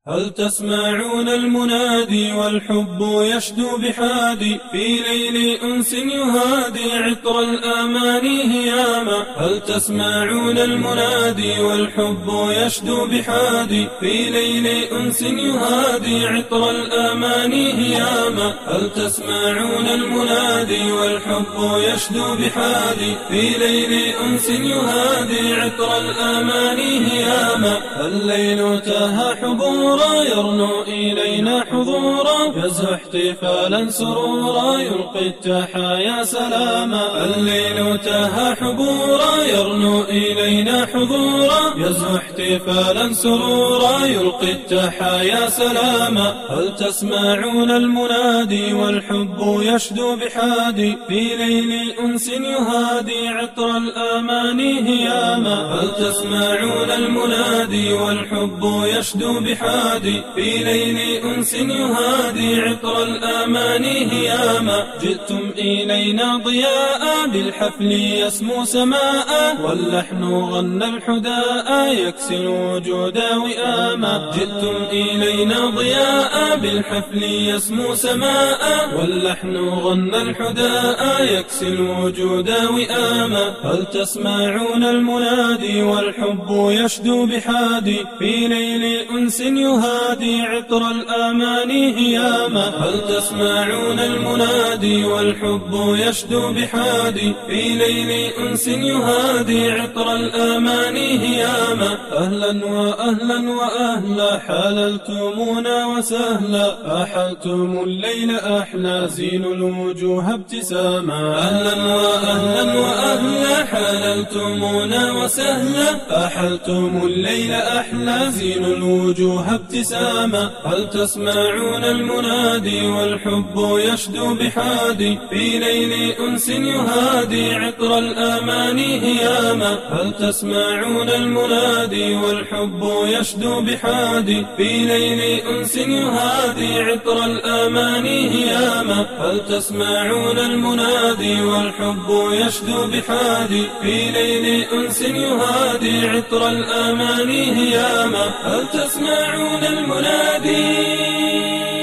هل تسمعون المنادي والحب يشدو بحادي في ليل أنس يهادي عطر الأماني هياما. هل تسمعون المنادي والحب يشدو بحادي في ليل أنس يهادي عطر الأماني هياما. هل تسمعون المنادي والحب يشدو بحادي في ليل أنس يهادي عطر الأماني هياما. الليل تاه حبورا يرنو إلينا حضورا يزهو احتفالا سرورا يلقي التحايا سلاما. الليل تاه حبورا يرنو إلينا حضورا يزهو احتفالا سرورا يلقي التحايا سلاما. هل تسمعون المنادي والحب يشدو بحادي في ليل أنس يهادي عطر الأماني هياما. هل تسمعون المنادي والحب يشدو بحادي في ليل أنس يهادي عطر الأماني هياما. جئتم إلينا ضياء بالحفل يسمو سماء واللحن غنى الحداء يكسي الوجود وئاما. جئتم إلينا ضياء بالحفل يسمو سماء واللحن غنى الحداء يكسي الوجود وئاما. هل تسمعون المنادي والحب يشدو بحادي في ليل أنس يهادي عطر الأماني هياما. هل تسمعون المنادي والحب يشدو بحادي في ليل أنس يهادي عطر الأماني هياما. أهلا وأهلا وأهلا حللتمونا وسهلا أحلتم الليل أحلى زين الوجوه ابتساما. أهلا وأهلا وأهلا حللتمونا وسهلا أحلتم الليل أحلى زين الوجوه ابتساما. هل تسمعون المنادي والحب يشدو بحادي في ليل أنس يهادي عطر الأماني هياما. هل تسمعون المنادي والحب يشدو بحادي في ليل أنس يهادي عطر الأماني هياما. هل تسمعون المنادي والحب يشدو بحادي في ليل أنس يهادي عطر الأماني هياما. هل تسمعون المنادي